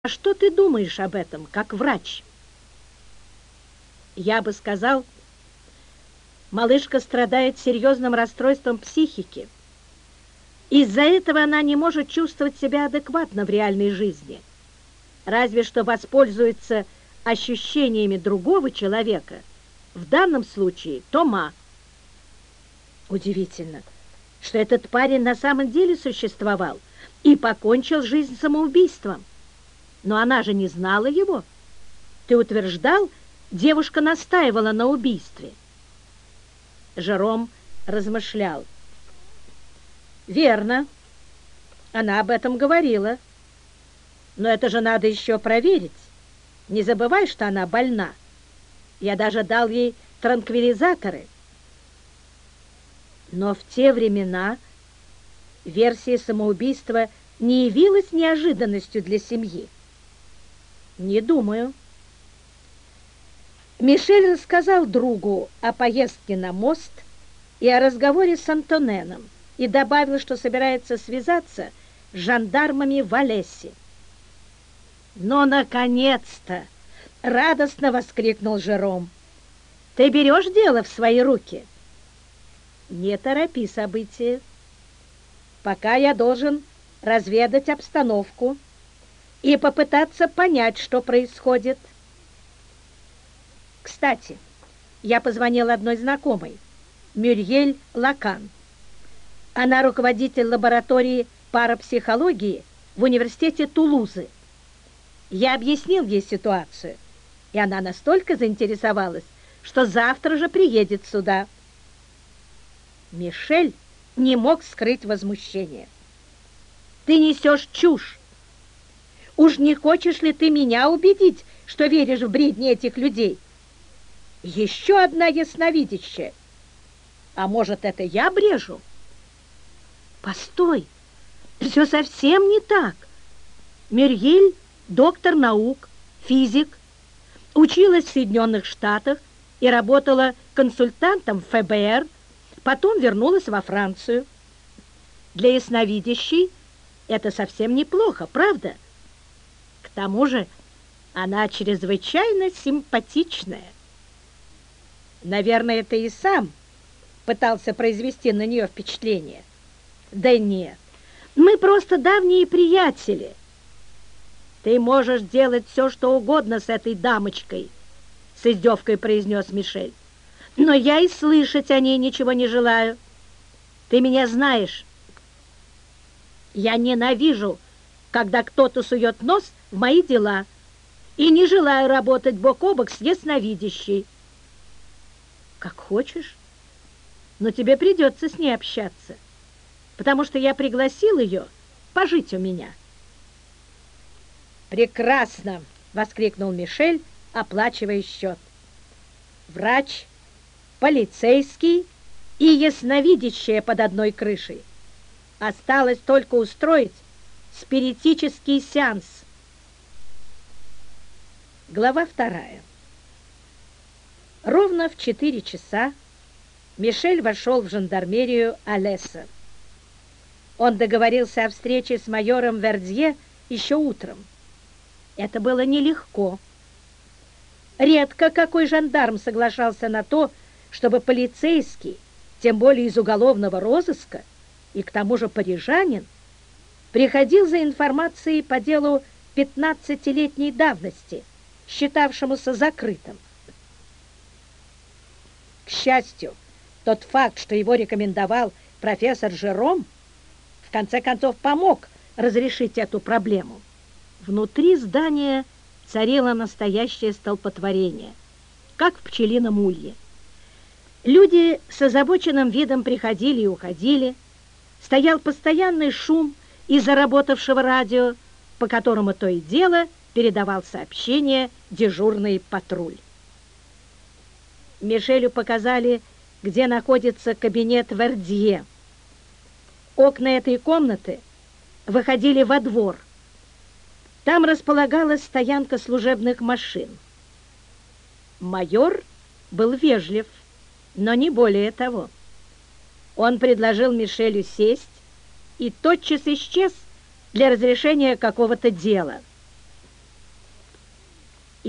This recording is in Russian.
А что ты думаешь об этом, как врач? Я бы сказал, малышка страдает серьезным расстройством психики. Из-за этого она не может чувствовать себя адекватно в реальной жизни. Разве что воспользуется ощущениями другого человека, в данном случае Тома. Удивительно, что этот парень на самом деле существовал и покончил жизнь самоубийством. Но она же не знала его. Ты утверждал, девушка настаивала на убийстве. Жером размышлял. Верно, она об этом говорила. Но это же надо еще проверить. Не забывай, что она больна. Я даже дал ей транквилизаторы. Но в те времена версия самоубийства не явилась неожиданностью для семьи. Не думаю. Мишель рассказал другу о поездке на мост и о разговоре с Антоненом и добавил, что собирается связаться с жандармами в Алессе. «Но, наконец-то!» — радостно воскликнул Жером. «Ты берешь дело в свои руки?» «Не торопи события. Пока я должен разведать обстановку и попытаться понять, что происходит. Кстати, я позвонил одной знакомой, Мюрьель Лакан. Она руководитель лаборатории парапсихологии в университете Тулузы. Я объяснил ей ситуацию, и она настолько заинтересовалась, что завтра же приедет сюда. Мишель не мог скрыть возмущение. «Ты несешь чушь! Уж не хочешь ли ты меня убедить, что веришь в бредни этих людей? Еще одна ясновидящая. А может, это я брежу?» «Постой, все совсем не так. Мюрьель — доктор наук, физик, училась в Соединенных Штатах и работала консультантом в ФБР, потом вернулась во Францию. Для ясновидящей это совсем неплохо, правда? К тому же она чрезвычайно симпатичная. Наверное, ты и сам пытался произвести на нее впечатление. Да нет, мы просто давние приятели. Ты можешь делать все, что угодно с этой дамочкой, с издевкой произнес Мишель. Но я и слышать о ней ничего не желаю. Ты меня знаешь. Я ненавижу, когда кто-то сует нос в мои дела, и не желаю работать бок о бок с ясновидящей. Как хочешь, но тебе придется с ней общаться, потому что я пригласил ее пожить у меня. «Прекрасно!» — воскликнул Мишель, оплачивая счет. «Врач, полицейский и ясновидящая под одной крышей. Осталось только устроить спиритический сеанс». Глава 2. Ровно в 4 часа Мишель вошел в жандармерию Алесса. Он договорился о встрече с майором Вердье еще утром. Это было нелегко. Редко какой жандарм соглашался на то, чтобы полицейский, тем более из уголовного розыска, и к тому же парижанин, приходил за информацией по делу 15-летней давности, считавшемуся закрытым. К счастью, тот факт, что его рекомендовал профессор Жером, в конце концов помог разрешить эту проблему. Внутри здания царило настоящее столпотворение, как в пчелином улье. Люди с озабоченным видом приходили и уходили, стоял постоянный шум из-за работавшего радио, по которому то и дело передавал сообщение дежурный патруль. Мишелю показали, где находится кабинет Вердье. Окна этой комнаты выходили во двор. Там располагалась стоянка служебных машин. Майор был вежлив, но не более того. Он предложил Мишелю сесть и тотчас исчез для разрешения какого-то дела.